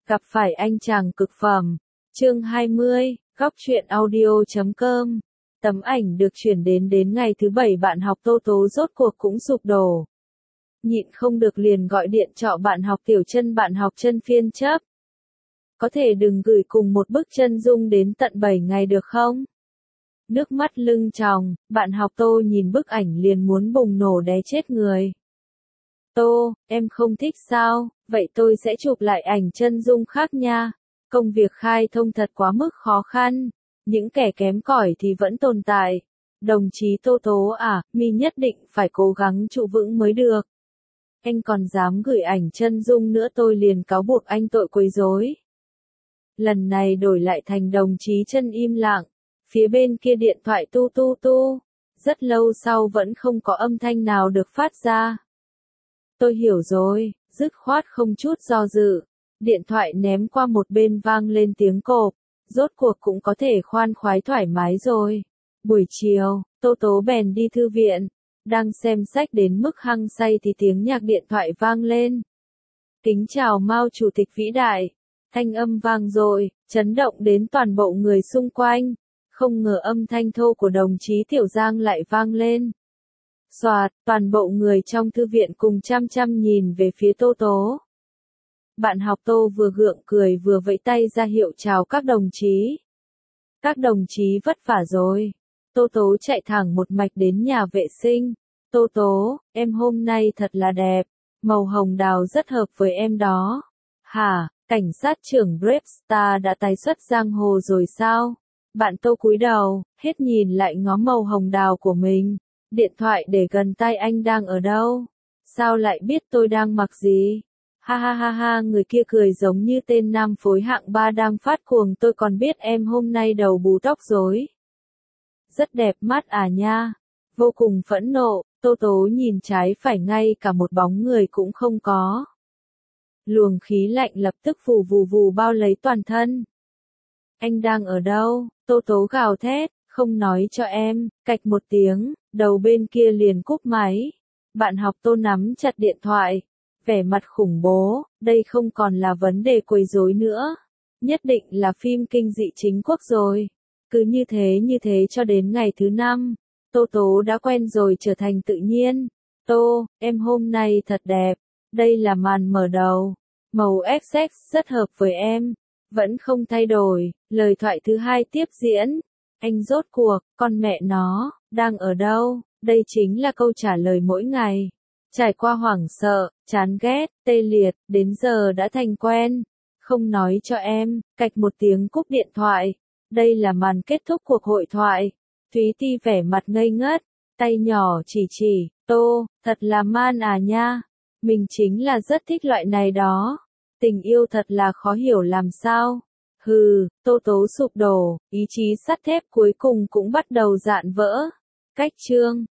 Gặp phải anh chàng cực phẩm. Chương 20, góc truyện audio.com. Tấm ảnh được chuyển đến ngày thứ 7 bạn học Tô Tố rốt cuộc cũng sụp đổ. Nhịn không được liền gọi điện cho bạn học Tiểu Chân, bạn học Chân phiên chấp. Có thể đừng gửi cùng một bức chân dung đến tận 7 ngày được không? Nước mắt lưng tròng, bạn học Tô nhìn bức ảnh liền muốn bùng nổ đé chết người. Tô, em không thích sao? Vậy tôi sẽ chụp lại ảnh chân dung khác nha. Công việc khai thông thật quá mức khó khăn. Những kẻ kém cỏi thì vẫn tồn tại. Đồng chí Tô Tố à, mi nhất định phải cố gắng trụ vững mới được. Anh còn dám gửi ảnh chân dung nữa tôi liền cáo buộc anh tội quấy rối. Lần này đổi lại thành đồng chí Chân im lặng. Phía bên kia điện thoại tu tu tu. Rất lâu sau vẫn không có âm thanh nào được phát ra. Tôi hiểu rồi, dứt khoát không chút do dự. Điện thoại ném qua một bên vang lên tiếng cộp. Rốt cuộc cũng có thể khoan khoái thoải mái rồi. Buổi chiều, Tô Tố bèn đi thư viện. Đang xem sách đến mức hăng say thì tiếng nhạc điện thoại vang lên. Kính chào Mao Chủ tịch vĩ đại. Thanh âm vang dội, chấn động đến toàn bộ người xung quanh. Không ngờ âm thanh thô của đồng chí Tiểu Giang lại vang lên. Soạt, toàn bộ người trong thư viện cùng chăm chăm nhìn về phía Tô Tố. Bạn học Tô vừa gượng cười vừa vẫy tay ra hiệu chào các đồng chí. Các đồng chí vất vả rồi. Tô Tố chạy thẳng một mạch đến nhà vệ sinh. Tô Tố, em hôm nay thật là đẹp. Màu hồng đào rất hợp với em đó. Hả, cảnh sát trưởng Brewster đã tái xuất giang hồ rồi sao? Bạn Tô cúi đầu, hết nhìn lại ngó màu hồng đào của mình. Điện thoại để gần tai anh đang ở đâu? Sao lại biết tôi đang mặc gì? Ha ha ha ha, người kia cười giống như tên nam phối hạng 3 đang phát cuồng, tôi còn biết em hôm nay đầu bù tóc rối. Rất đẹp mắt à nha. Vô cùng phẫn nộ, Tô Tố nhìn trái phải ngay cả một bóng người cũng không có. Luồng khí lạnh lập tức vù vù vù bao lấy toàn thân. Anh đang ở đâu? Tô Tố gào thét, không nói cho em, cạch một tiếng, đầu bên kia liền cúp máy. Bạn học Tô nắm chặt điện thoại, vẻ mặt khủng bố, đây không còn là vấn đề quấy rối nữa. Nhất định là phim kinh dị chính quốc rồi. Cứ như thế cho đến ngày thứ 5, Tô Tố đã quen rồi trở thành tự nhiên. Tô, em hôm nay thật đẹp, đây là màn mở đầu. Màu XX rất hợp với em. Vẫn không thay đổi, lời thoại thứ 2 tiếp diễn. Anh rốt cuộc, con mẹ nó, đang ở đâu? Đây chính là câu trả lời mỗi ngày. Trải qua hoảng sợ, chán ghét, tê liệt, đến giờ đã thành quen. Không nói cho em, cạch một tiếng cúp điện thoại. Đây là màn kết thúc cuộc hội thoại. Thúy Ti vẻ mặt ngây ngất, tay nhỏ chỉ, Tô, thật là man à nha. Mình chính là rất thích loại này đó. Tình yêu thật là khó hiểu làm sao. Hừ, Tô Tố sụp đổ, ý chí sắt thép cuối cùng cũng bắt đầu rạn vỡ. Cách chương